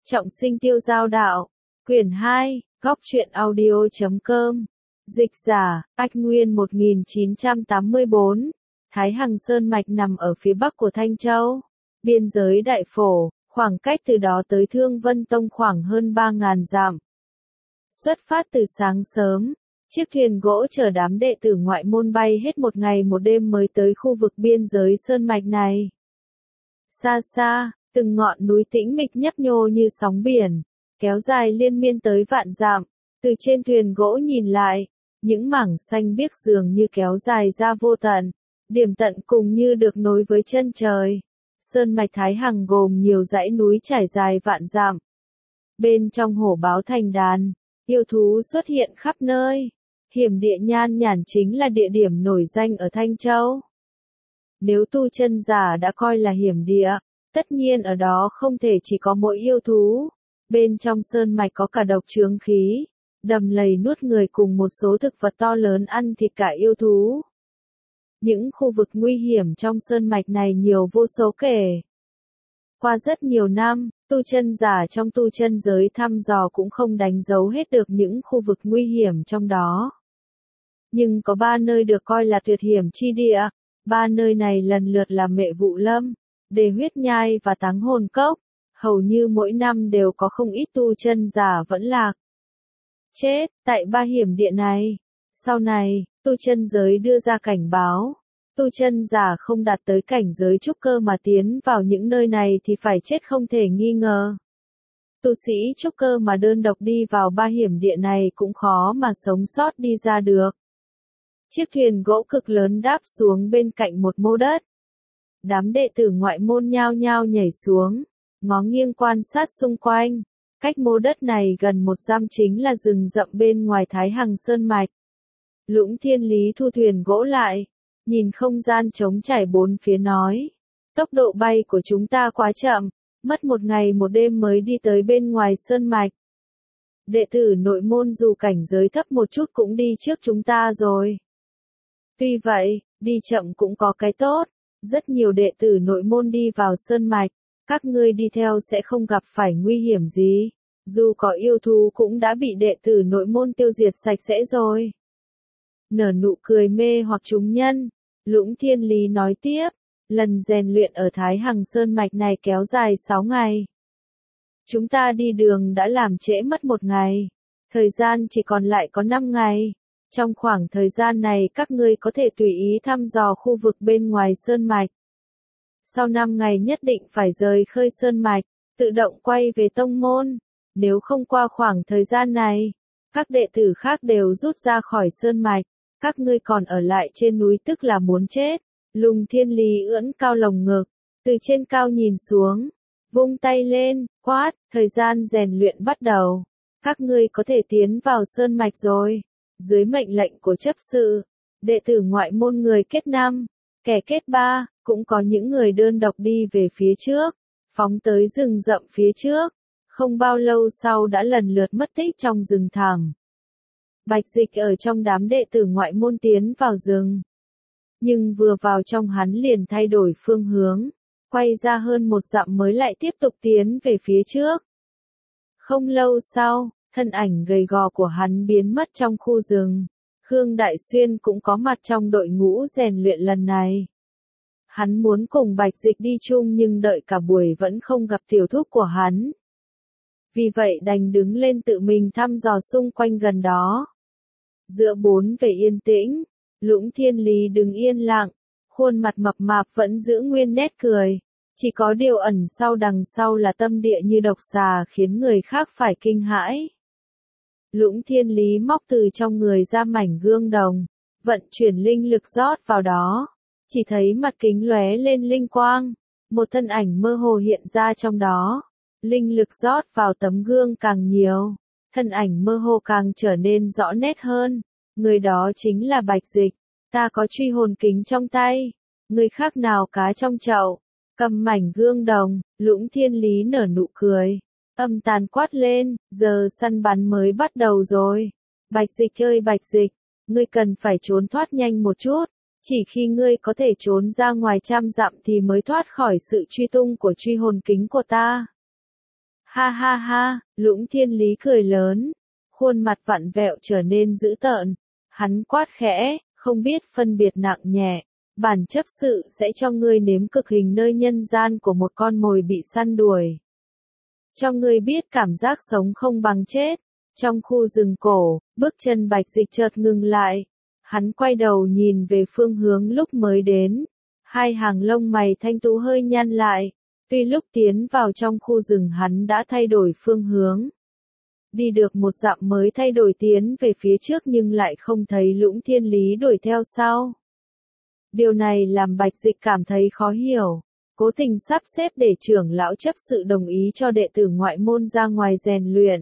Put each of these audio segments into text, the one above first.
Trọng sinh tiêu giao đạo. Quyển 2, góc truyện audio.com. Dịch giả, Ách Nguyên 1984. Thái Hằng Sơn Mạch nằm ở phía bắc của Thanh Châu. Biên giới Đại Phổ, khoảng cách từ đó tới Thương Vân Tông khoảng hơn 3.000 dặm. Xuất phát từ sáng sớm, chiếc thuyền gỗ chở đám đệ tử ngoại môn bay hết một ngày một đêm mới tới khu vực biên giới Sơn Mạch này. Xa xa, từng ngọn núi tĩnh mịch nhấp nhô như sóng biển, kéo dài liên miên tới vạn dặm. Từ trên thuyền gỗ nhìn lại, những mảng xanh biếc dường như kéo dài ra vô tận, điểm tận cùng như được nối với chân trời. Sơn mạch Thái Hằng gồm nhiều dãy núi trải dài vạn dặm. Bên trong hổ báo thành đàn, yêu thú xuất hiện khắp nơi. Hiểm địa Nhan Nhản chính là địa điểm nổi danh ở Thanh Châu. Nếu tu chân giả đã coi là hiểm địa, tất nhiên ở đó không thể chỉ có mỗi yêu thú. Bên trong sơn mạch có cả độc chướng khí, đầm lầy nuốt người cùng một số thực vật to lớn ăn thịt cả yêu thú. Những khu vực nguy hiểm trong sơn mạch này nhiều vô số kể. Qua rất nhiều năm, tu chân giả trong tu chân giới thăm dò cũng không đánh dấu hết được những khu vực nguy hiểm trong đó. Nhưng có 3 nơi được coi là tuyệt hiểm chi địa. 3 nơi này lần lượt là Mệ Vụ Lâm, Đề Huyết Nhai và Táng Hồn Cốc. Hầu như mỗi năm đều có không ít tu chân giả vẫn lạc chết tại 3 hiểm địa này. Sau này, tu chân giới đưa ra cảnh báo, tu chân giả không đạt tới cảnh giới trúc cơ mà tiến vào những nơi này thì phải chết không thể nghi ngờ. Tu sĩ trúc cơ mà đơn độc đi vào 3 hiểm địa này cũng khó mà sống sót đi ra được. Chiếc thuyền gỗ cực lớn đáp xuống bên cạnh một mô đất. Đám đệ tử ngoại môn nhao nhao nhảy xuống, ngó nghiêng quan sát xung quanh. Cách mô đất này gần 1 dặm chính là rừng rậm bên ngoài Thái Hằng Sơn Mạch. Lũng Thiên Lý thu thuyền gỗ lại, nhìn không gian trống trải bốn phía nói. Tốc độ bay của chúng ta quá chậm, mất 1 ngày 1 đêm mới đi tới bên ngoài Sơn Mạch. Đệ tử nội môn dù cảnh giới thấp một chút cũng đi trước chúng ta rồi. Tuy vậy, đi chậm cũng có cái tốt. Rất nhiều đệ tử nội môn đi vào Sơn Mạch, các ngươi đi theo sẽ không gặp phải nguy hiểm gì. Dù có yêu thú cũng đã bị đệ tử nội môn tiêu diệt sạch sẽ rồi. Nở nụ cười mê hoặc chúng nhân, Lũng Thiên Lý nói tiếp, lần rèn luyện ở Thái Hằng Sơn Mạch này kéo dài 6 ngày. Chúng ta đi đường đã làm trễ mất 1 ngày, thời gian chỉ còn lại có 5 ngày. Trong khoảng thời gian này các ngươi có thể tùy ý thăm dò khu vực bên ngoài Sơn Mạch. Sau 5 ngày nhất định phải rời khơi Sơn Mạch, tự động quay về tông môn. Nếu không qua khoảng thời gian này, các đệ tử khác đều rút ra khỏi Sơn Mạch. Các ngươi còn ở lại trên núi tức là muốn chết. Lùng Thiên Lý ưỡn cao lồng ngực, từ trên cao nhìn xuống, vung tay lên, quát, thời gian rèn luyện bắt đầu. Các ngươi có thể tiến vào Sơn Mạch rồi. Dưới mệnh lệnh của chấp sự, đệ tử ngoại môn người kết 5, kẻ kết 3, cũng có những người đơn độc đi về phía trước, phóng tới rừng rậm phía trước. Không bao lâu sau đã lần lượt mất tích trong rừng thẳm. Bạch Dịch ở trong đám đệ tử ngoại môn tiến vào rừng. Nhưng vừa vào trong hắn liền thay đổi phương hướng, quay ra hơn 1 dặm mới lại tiếp tục tiến về phía trước. Không lâu sau, thân ảnh gầy gò của hắn biến mất trong khu rừng. Khương Đại Xuyên cũng có mặt trong đội ngũ rèn luyện lần này. Hắn muốn cùng Bạch Dịch đi chung nhưng đợi cả buổi vẫn không gặp tiểu thúc của hắn. Vì vậy đành đứng lên tự mình thăm dò xung quanh gần đó. Giữa 4 vẻ yên tĩnh, Lũng Thiên Lý đứng yên lặng, khuôn mặt mập mạp vẫn giữ nguyên nét cười. Chỉ có điều ẩn sau đằng sau là tâm địa như độc xà khiến người khác phải kinh hãi. Lũng Thiên Lý móc từ trong người ra mảnh gương đồng, vận chuyển linh lực rót vào đó. Chỉ thấy mặt kính lóe lên linh quang, một thân ảnh mơ hồ hiện ra trong đó. Linh lực rót vào tấm gương càng nhiều, thân ảnh mơ hồ càng trở nên rõ nét hơn. Người đó chính là Bạch Dịch. Ta có truy hồn kính trong tay, người khác nào cá trong chậu. Cầm mảnh gương đồng, Lũng Thiên Lý nở nụ cười, âm tàn quát lên, giờ săn bắn mới bắt đầu rồi. Bạch Dịch ơi Bạch Dịch, ngươi cần phải trốn thoát nhanh một chút. Chỉ khi ngươi có thể trốn ra ngoài 100 dặm thì mới thoát khỏi sự truy tung của truy hồn kính của ta. Ha ha ha, Lũng Thiên Lý cười lớn, khuôn mặt vặn vẹo trở nên dữ tợn. Hắn quát khẽ, không biết phân biệt nặng nhẹ, bản chấp sự sẽ cho ngươi nếm cực hình nơi nhân gian của một con mồi bị săn đuổi. Cho ngươi biết cảm giác sống không bằng chết. Trong khu rừng cổ, bước chân Bạch Dịch chợt ngừng lại. Hắn quay đầu nhìn về phương hướng lúc mới đến. Hai hàng lông mày thanh tú hơi nhăn lại. Tuy lúc tiến vào trong khu rừng hắn đã thay đổi phương hướng. Đi được một dặm mới thay đổi tiến về phía trước nhưng lại không thấy Lũng Thiên Lý đuổi theo sau. Điều này làm Bạch Dịch cảm thấy khó hiểu. Cố tình sắp xếp để trưởng lão chấp sự đồng ý cho đệ tử ngoại môn ra ngoài rèn luyện.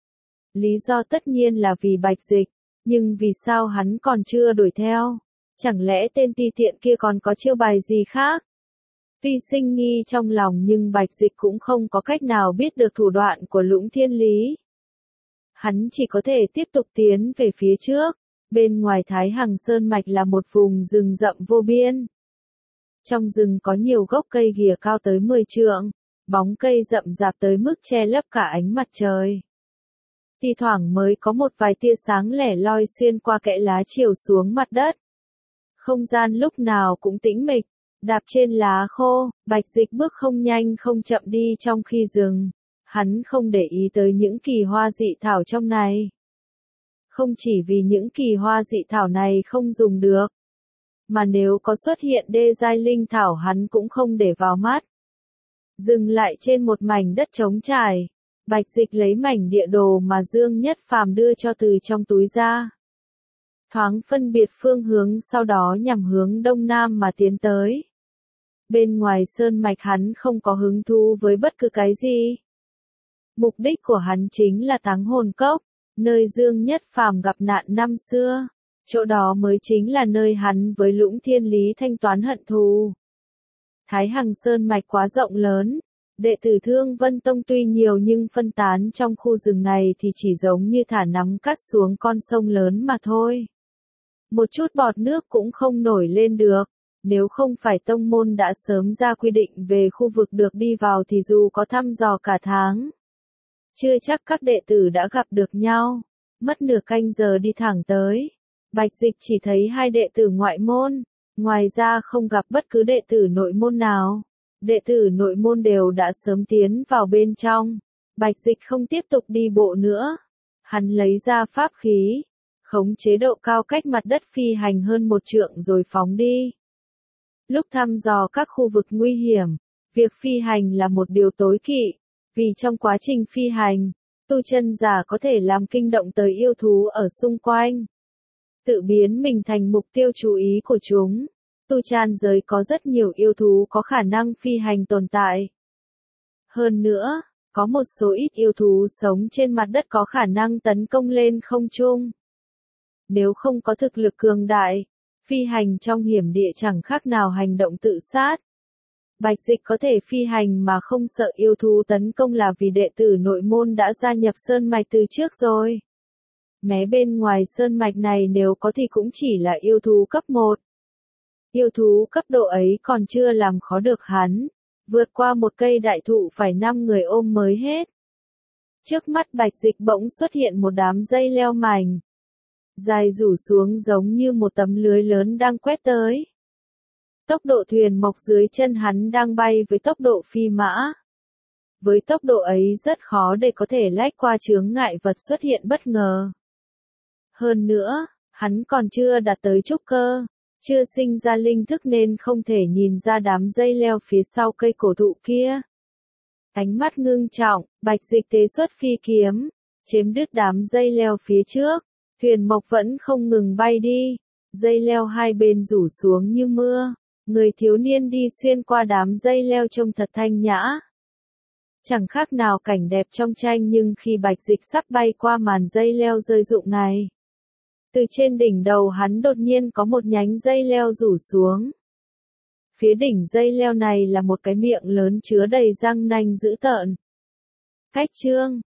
Lý do tất nhiên là vì Bạch Dịch, nhưng vì sao hắn còn chưa đuổi theo? Chẳng lẽ tên ti tiện kia còn có chiêu bài gì khác? Tuy sinh nghi trong lòng nhưng Bạch Dịch cũng không có cách nào biết được thủ đoạn của Lũng Thiên Lý. Hắn chỉ có thể tiếp tục tiến về phía trước. Bên ngoài Thái Hằng Sơn Mạch là một vùng rừng rậm vô biên. Trong rừng có nhiều gốc cây ghìa cao tới 10 trượng, bóng cây rậm rạp tới mức che lấp cả ánh mặt trời. Thi thoảng mới có một vài tia sáng lẻ loi xuyên qua kẽ lá chiều xuống mặt đất. Không gian lúc nào cũng tĩnh mịch, đạp trên lá khô, Bạch Dịch bước không nhanh không chậm đi trong khi rừng. Hắn không để ý tới những kỳ hoa dị thảo trong này. Không chỉ vì những kỳ hoa dị thảo này không dùng được, mà nếu có xuất hiện đê giai linh thảo hắn cũng không để vào mắt. Dừng lại trên một mảnh đất trống trải, Bạch Dịch lấy mảnh địa đồ mà Dương Nhất Phàm đưa cho từ trong túi ra. Thoáng phân biệt phương hướng sau đó nhằm hướng đông nam mà tiến tới. Bên ngoài sơn mạch hắn không có hứng thú với bất cứ cái gì. Mục đích của hắn chính là Táng Hồn Cốc, nơi Dương Nhất Phàm gặp nạn năm xưa. Chỗ đó mới chính là nơi hắn với Lũng Thiên Lý thanh toán hận thù. Thái Hằng Sơn Mạch quá rộng lớn. Đệ tử Thương Vân Tông tuy nhiều nhưng phân tán trong khu rừng này thì chỉ giống như thả nắm cắt xuống con sông lớn mà thôi. Một chút bọt nước cũng không nổi lên được. Nếu không phải tông môn đã sớm ra quy định về khu vực được đi vào thì dù có thăm dò cả tháng, chưa chắc các đệ tử đã gặp được nhau. Mất nửa canh giờ đi thẳng tới. Bạch Dịch chỉ thấy hai đệ tử ngoại môn, ngoài ra không gặp bất cứ đệ tử nội môn nào. Đệ tử nội môn đều đã sớm tiến vào bên trong. Bạch Dịch không tiếp tục đi bộ nữa. Hắn lấy ra pháp khí, khống chế độ cao cách mặt đất phi hành hơn 1 trượng rồi phóng đi. Lúc thăm dò các khu vực nguy hiểm, việc phi hành là một điều tối kỵ, vì trong quá trình phi hành, tu chân giả có thể làm kinh động tới yêu thú ở xung quanh. Tự biến mình thành mục tiêu chú ý của chúng. Tu chân giới có rất nhiều yêu thú có khả năng phi hành tồn tại. Hơn nữa, có một số ít yêu thú sống trên mặt đất có khả năng tấn công lên không trung. Nếu không có thực lực cường đại, phi hành trong hiểm địa chẳng khác nào hành động tự sát. Bạch Dịch có thể phi hành mà không sợ yêu thú tấn công là vì đệ tử nội môn đã gia nhập sơn mạch từ trước rồi. Mé bên ngoài sơn mạch này nếu có thì cũng chỉ là yêu thú cấp 1. Yêu thú cấp độ ấy còn chưa làm khó được hắn. Vượt qua một cây đại thụ phải 5 người ôm mới hết. Trước mắt Bạch Dịch bỗng xuất hiện một đám dây leo mảnh. Dài rủ xuống giống như một tấm lưới lớn đang quét tới. Tốc độ thuyền mộc dưới chân hắn đang bay với tốc độ phi mã. Với tốc độ ấy rất khó để có thể lách qua chướng ngại vật xuất hiện bất ngờ. Hơn nữa, hắn còn chưa đạt tới trúc cơ, chưa sinh ra linh thức nên không thể nhìn ra đám dây leo phía sau cây cổ thụ kia. Ánh mắt ngưng trọng, Bạch Dịch tế xuất phi kiếm, chém đứt đám dây leo phía trước. Thuyền mộc vẫn không ngừng bay đi, dây leo hai bên rủ xuống như mưa. Người thiếu niên đi xuyên qua đám dây leo trông thật thanh nhã. Chẳng khác nào cảnh đẹp trong tranh nhưng khi Bạch Dịch sắp bay qua màn dây leo rơi rụng này. Từ trên đỉnh đầu hắn đột nhiên có một nhánh dây leo rủ xuống. Phía đỉnh dây leo này là một cái miệng lớn chứa đầy răng nanh dữ tợn. Cách chương